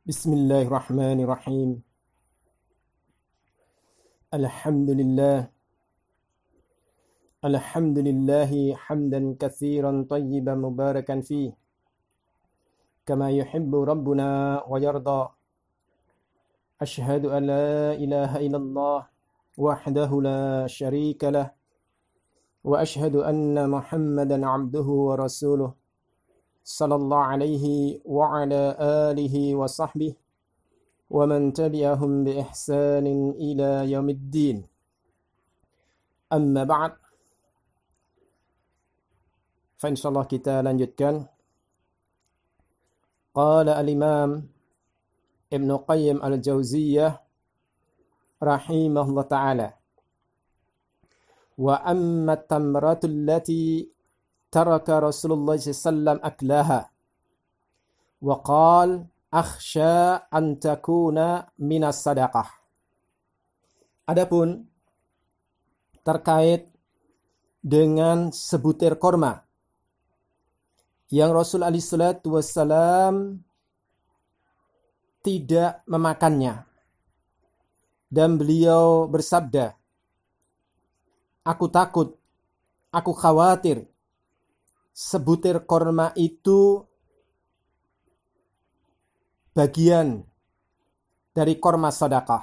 Bismillahirrahmanirrahim. Alhamdulillah. Alhamdulillahi hamdan katsiran tayyiban mubarakan fih. Kama yuhibbu rabbuna wa yarda. Ashhadu an la ilaha illallah wahdahu la syarika lah. Wa ashhadu anna Muhammadan abduhu wa rasuluh. Sallallahu alaihi wa ala alihi wa sahbihi wa man tabi'ahum bi ihsanin ila yaumiddin. Amma ba'd. Fa insyaallah kita lanjutkan. Qala al-Imam Ibnu Qayyim al-Jauziyah rahimahullah ta'ala. Wa amma tamratu allati taraka Rasulullah sallallahu aklaha wa qala akhsha an takuna minas sadaqah. Adapun terkait dengan sebutir korma yang Rasul alaihi salatu wassalam tidak memakannya dan beliau bersabda, aku takut, aku khawatir sebutir korma itu bagian dari korma sedekah.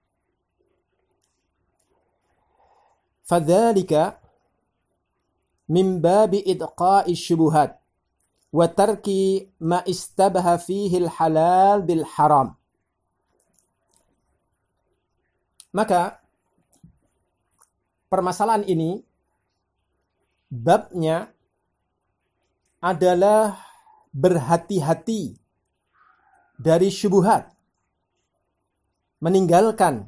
Fadzalika min babi idqa'i syubuhat wa tarki ma istabaha fihi al-halal bil haram. Maka permasalahan ini babnya adalah berhati-hati dari syubhat, meninggalkan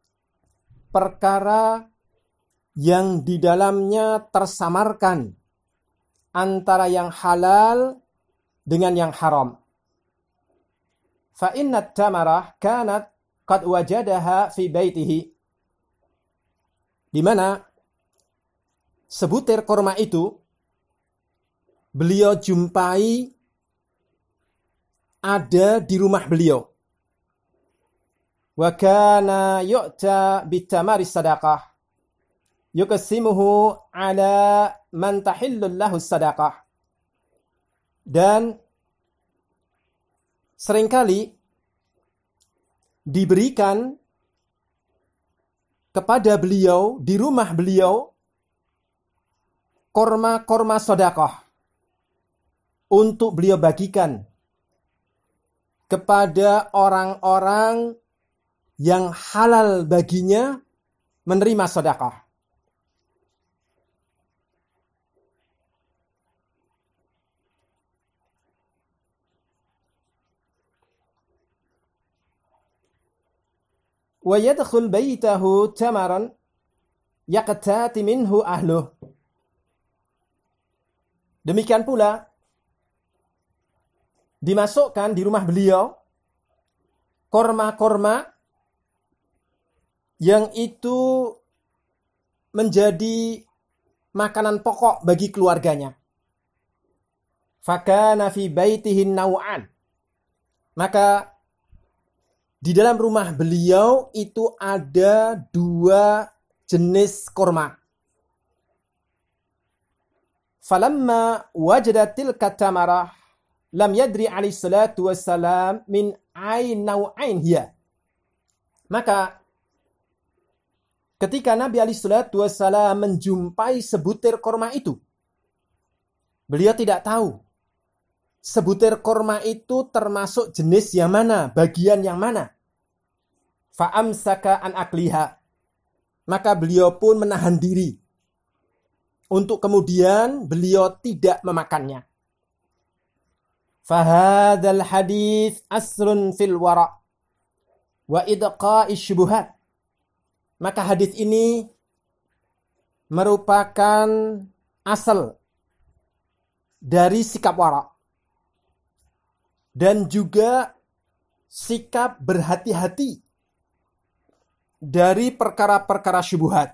perkara yang di dalamnya tersamarkan antara yang halal dengan yang haram. Fa inna tamarah kanat qad wajadaha fi baitihi, di mana sebutir korma itu beliau jumpai ada di rumah beliau. Wa kana yu'ta bitamari sadaqah yuqsimuhu ala man tahillu lahu sadaqah. Dan seringkali diberikan kepada beliau di rumah beliau korma-korma sedekah untuk beliau bagikan kepada orang-orang yang halal baginya menerima sedekah. Wa yadkhul baitahu tamaran yaqtati minhu ahluh. Demikian pula dimasukkan di rumah beliau korma-korma yang itu menjadi makanan pokok bagi keluarganya. Fakana fi baitihi naw'an. Maka di dalam rumah beliau itu ada dua jenis korma. Falamma wajada tilka tamarah lam yadri alaihi salatu wassalam min ain naw'ain hiya. Maka ketika Nabi alaihi salatu wassalam menjumpai sebutir korma itu, beliau tidak tahu sebutir korma itu termasuk jenis yang mana, bagian yang mana. Fa'amsaka an akliha. Maka beliau pun menahan diri untuk kemudian beliau tidak memakannya. Fahadzal hadits asrun fil wara' wa idqa'i syubuhat. Maka hadis ini merupakan asal dari sikap wara' dan juga sikap berhati-hati dari perkara-perkara syubhat.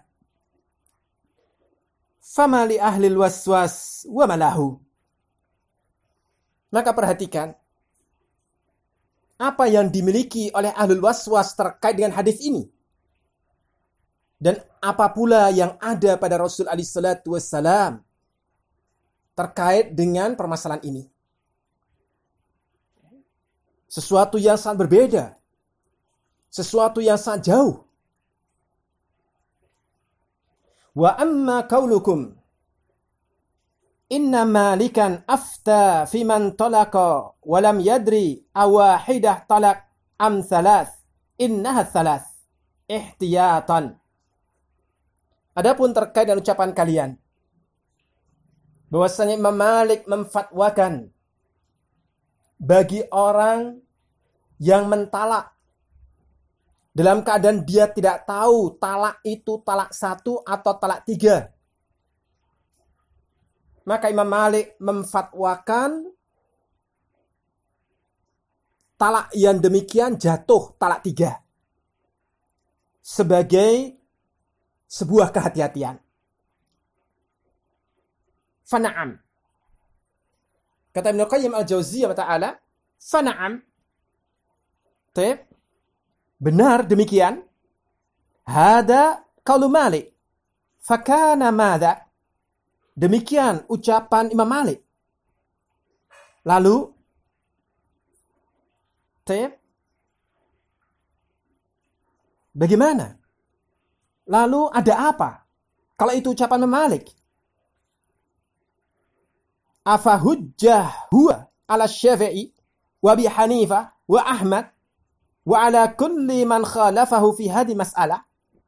Fama li ahlil waswas wa malahu. Maka perhatikan, apa yang dimiliki oleh ahlul waswas terkait dengan hadis ini. Dan apa pula yang ada pada Rasul alaihi salatu wassalam terkait dengan permasalahan ini. Sesuatu yang sangat berbeda. Sesuatu yang sangat jauh. Wa amma qaulukum inna malikan afta fi man talaqa wa lam yadri awahidah talaq am thalath innaha thalath ihtiyatan. Adapun terkait dengan ucapan kalian bahwasanya Imam Malik memfatwakan bagi orang yang mentalak dalam keadaan dia tidak tahu talak itu talak 1 atau talak 3. Maka Imam Malik memfatwakan talak yang demikian jatuh talak 3 sebagai sebuah kehati-hatian. Fana'am. Kata Ibnu Qayyim al-Jauziyah ta'ala, fana'am. Benar demikian. Hada qaulu Malik. Fakana madza? Demikian ucapan Imam Malik. Lalu bagaimana? Lalu ada apa? Kalau itu ucapan Imam Malik. Afa hujjah huwa ala Syafi'i wa Abi Hanifah wa Ahmad wa ala kulli man khalafahu fi hadhihi mas'alah.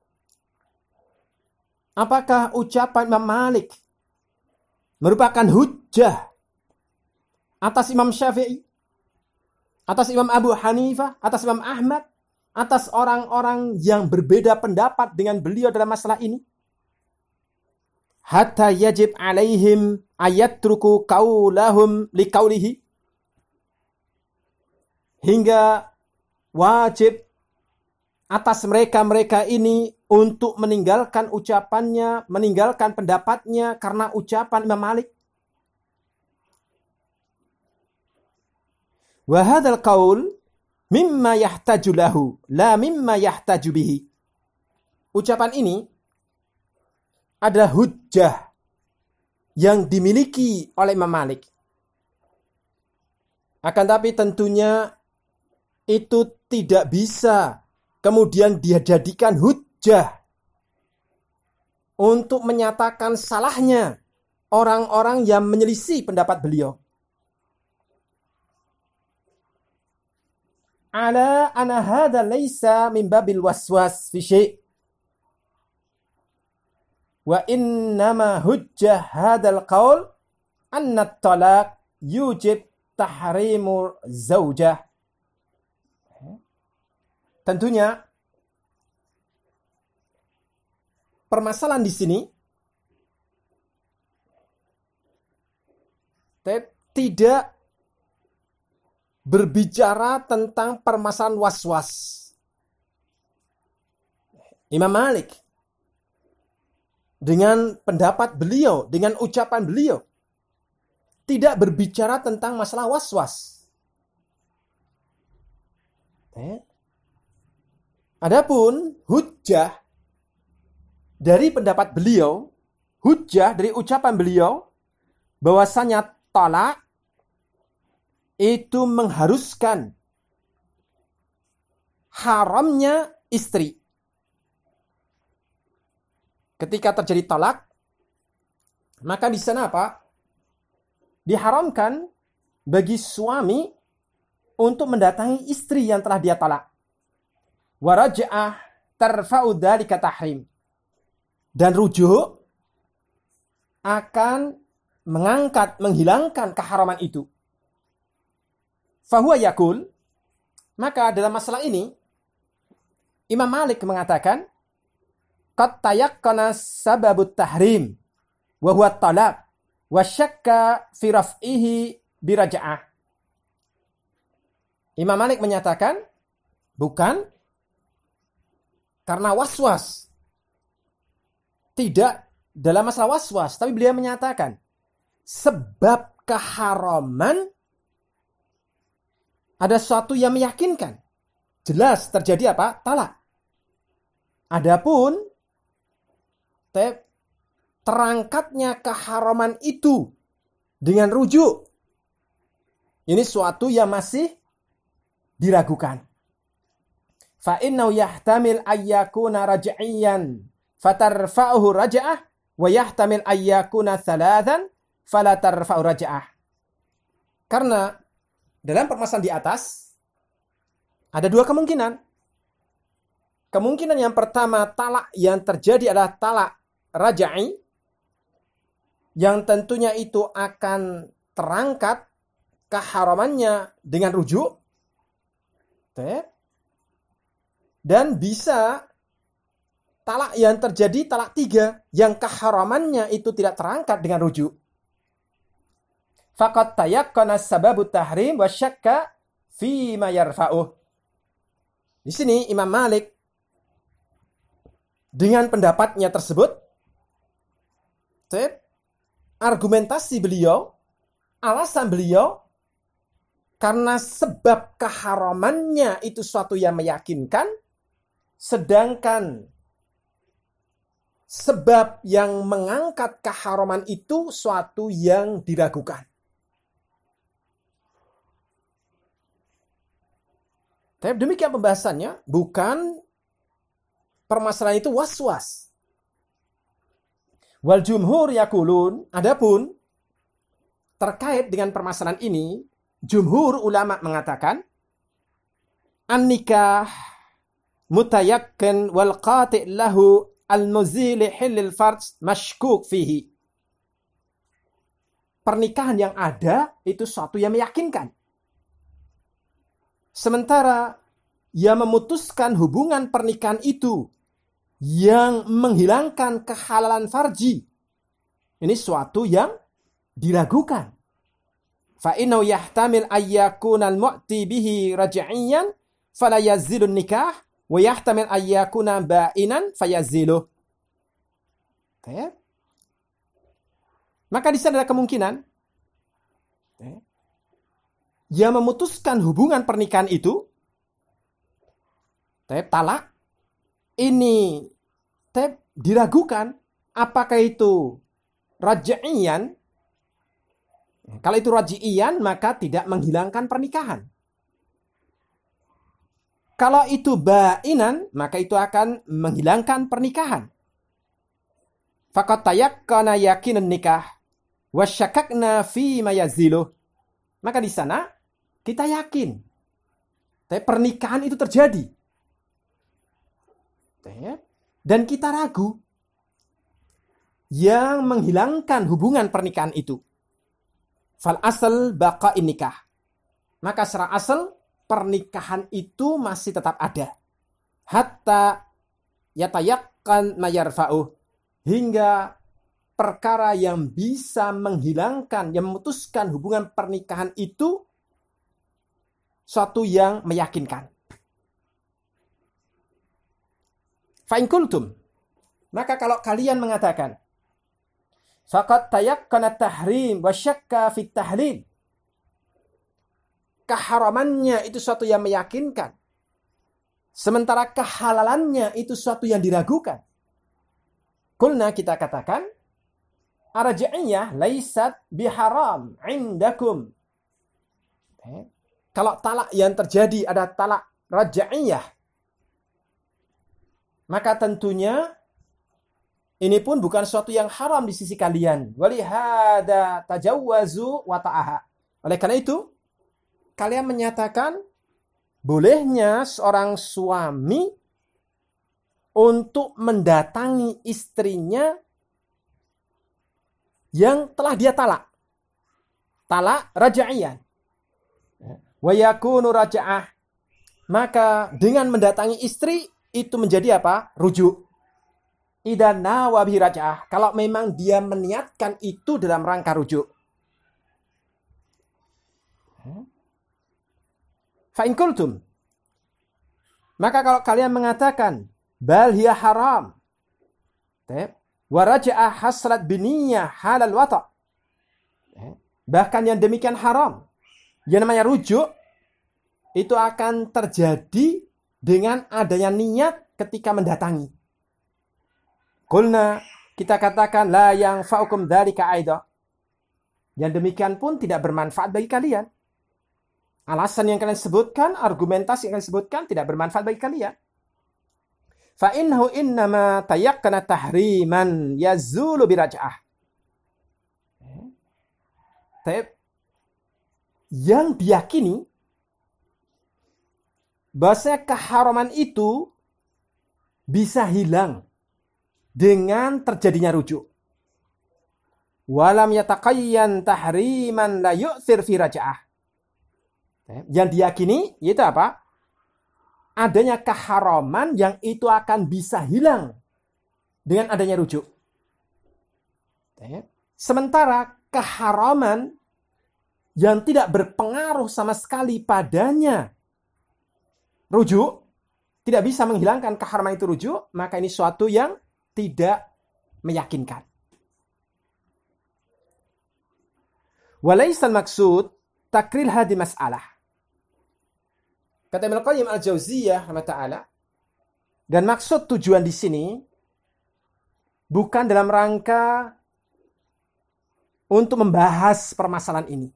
Apakah ucapan Imam Malik merupakan hujjah atas Imam Syafi'i, atas Imam Abu Hanifah, atas Imam Ahmad, atas orang-orang yang berbeda pendapat dengan beliau dalam masalah ini? Hatta yajib alaihim ayatruku qaulahum liqaulihi, hingga wajib atas mereka-mereka ini untuk meninggalkan ucapannya, meninggalkan pendapatnya karena ucapan Imam Malik. Wa hadzal qaul mimma yahtaju lahu la mimma yahtaju bihi. Ucapan ini adalah hujjah yang dimiliki oleh Imam Malik. Akan tapi tentunya itu tidak bisa kemudian dia jadikan hujjah untuk menyatakan salahnya orang-orang yang menyelisih pendapat beliau. Ala anna hadza laisa min babil waswas fi syai'. Wa innama hujjah hadzal qaul anna at-talaq yujib tahrimul zaujah. Tentunya permasalahan di sini tidak berbicara tentang permasalahan was-was. Imam Malik dengan pendapat beliau, dengan ucapan beliau, tidak berbicara tentang masalah was-was. Adapun hujjah dari pendapat beliau, hujjah dari ucapan beliau, bahwasanya talak itu mengharuskan haramnya istri. Ketika terjadi talak, maka di sana apa? Diharamkan bagi suami untuk mendatangi istri yang telah dia talak. Wa raj'ah tarfa'u dzalika tahrim. Dan rujuk akan mengangkat, menghilangkan keharaman itu. Fahuwa yakul, maka dalam masalah ini Imam Malik mengatakan qad tayaqqana sababut tahrim wa huwa talaq wa syakka fi raf'ihi biraja'ah. Imam Malik menyatakan bukan karena waswas. Tidak dalam masalah waswas, tapi beliau menyatakan sebab keharaman Ada sesuatu yang meyakinkan. Jelas terjadi apa? Talak. Adapun terangkatnya keharaman itu dengan rujuk, ini suatu yang masih diragukan. Fa innahu yahtamil ayyakuna raj'iyan fatarfa'uhu raj'ah wa yahtamil ayyakuna thalathan fala tarfa'u raj'ah. Karena dalam permasalahan di atas ada dua kemungkinan. Kemungkinan yang pertama, talak yang terjadi adalah talak raj'i, yang tentunya itu akan terangkat keharamannya dengan rujuk. Dan bisa talak yang terjadi talak 3, yang keharamannya itu tidak terangkat dengan rujuk. Faqad tayaqqana sababut tahrim wa syakka fi ma yarfa'uh. Di sini Imam Malik dengan pendapatnya tersebut, argumentasi beliau, alasan beliau, karena sebab keharamannya itu suatu yang meyakinkan, sedangkan sebab yang mengangkat keharaman itu suatu yang diragukan. Demikian pembahasannya, bukan permasalahan itu was-was. Wal jumhur yaqulun, adapun terkait dengan permasalahan ini, jumhur ulama mengatakan an-nikah mutayakkin wal qati' lahu al-muzil hilil farj mashkuk fihi. Pernikahan yang ada itu suatu yang meyakinkan. Sementara yang memutuskan hubungan pernikahan itu yang menghilangkan kehalalan farji, ini suatu yang diragukan. Fa innahu yahtamil ayyakuna al-mu'ti bihi raj'iyan fala yazilun nikah wa yahtamil ayyakuna ba'inan fayaziluh. Maka di sana ada kemungkinan yang memutuskan hubungan pernikahan itu talak, ini diragukan apakah itu raj'iyan. Kalau itu raj'iyan maka tidak menghilangkan pernikahan. Kalau itu ba'inan maka itu akan menghilangkan pernikahan. Faqad tayaqqana yaqinan nikah wa syakakna fi ma yaziluh. Maka di sana kita yakin pernikahan itu terjadi. Dan kita ragu yang menghilangkan hubungan pernikahan itu. Fal asal baqa'in nikah. Maka secara asal pernikahan itu masih tetap ada. Hatta yatayakkan mayarfa'uh. Hingga perkara yang bisa menghilangkan, yang memutuskan hubungan pernikahan itu suatu yang meyakinkan. Fa'in kultum, maka kalau kalian mengatakan faqad tayakkana tahrim wa syakka fit tahlil, keharamannya itu suatu yang meyakinkan, sementara kehalalannya itu suatu yang diragukan. Kulna, kita katakan arja'iyah laisat biharam indakum. Kalau talak yang terjadi ada talak raja'iyah, maka tentunya ini pun bukan sesuatu yang haram di sisi kalian. Walihada tajawwazu wa ta'aha. Oleh karena itu, kalian menyatakan bolehnya seorang suami untuk mendatangi istrinya yang telah dia talak. Talak raja'iyah. Wa yakunu raja'ah. Maka dengan mendatangi istri itu menjadi apa? Rujuk. Idza nawa bihi raj'ah. Kalau memang dia meniatkan itu dalam rangka rujuk. Fa in qultum, maka kalau kalian mengatakan bal hiya haram, wa raj'ah hasrat biniyah halal wata', bahkan yang demikian haram, yang namanya rujuk itu akan terjadi dengan adanya niat ketika mendatangi. Qulna, kita katakan la yang fa'ukum dzalika aidha. Yang demikian pun tidak bermanfaat bagi kalian. Alasan yang kalian sebutkan, argumentasi yang kalian sebutkan tidak bermanfaat bagi kalian. Fa innahu innama tayaqqana tahriman yazulu biraj'ah. Yang diyakini bahwa keharaman itu bisa hilang dengan terjadinya rujuk. Walam yataqayyan tahriman la yu'thir fi raj'ah. Yang diyakini yaitu apa? Adanya keharaman yang itu akan bisa hilang dengan adanya rujuk. Sementara keharaman yang tidak berpengaruh sama sekali padanya rujuk, tidak bisa menghilangkan keharaman itu rujuk, maka ini suatu yang tidak meyakinkan. Walaisal maksud takril hadi mas'alah. Kata Ibnu Qayyim Al-Jauziyah rahimahullah, dan maksud tujuan di sini bukan dalam rangka untuk membahas permasalahan ini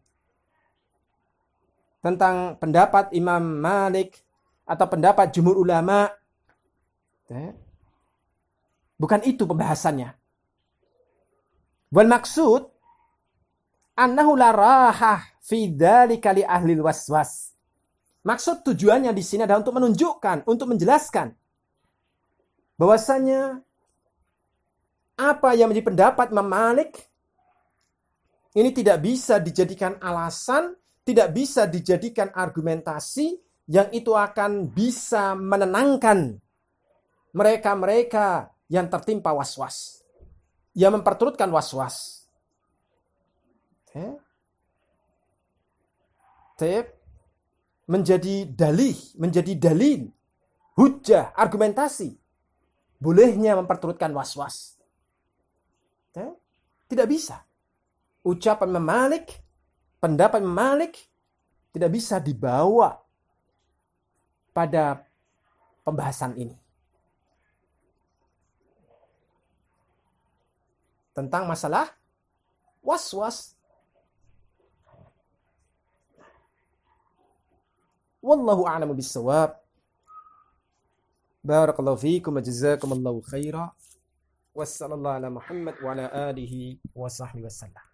tentang pendapat Imam Malik atau pendapat jumhur ulama. Bukan itu pembahasannya. Wal maksud annahu la rahah fi dzalika li ahli waswas. Maksud tujuannya di sini adalah untuk menunjukkan, untuk menjelaskan bahwasanya apa yang menjadi pendapat Imam Malik ini tidak bisa dijadikan alasan, tidak bisa dijadikan argumentasi yang itu akan bisa menenangkan mereka-mereka yang tertimpa was-was, yang memperturutkan was-was. Menjadi dalil, hujjah, argumentasi bolehnya memperturutkan was-was. Tidak bisa. Ucapan Imam Malik, pendapat Imam Malik tidak bisa dibawa pada pembahasan ini. Tentang masalah was-was. Wallahu a'lamu bis-shawab. Barakallahu fiikum wa jazakumullahu khaira. Wassallallahu ala Muhammad wa ala alihi wa sahbihi wasallam.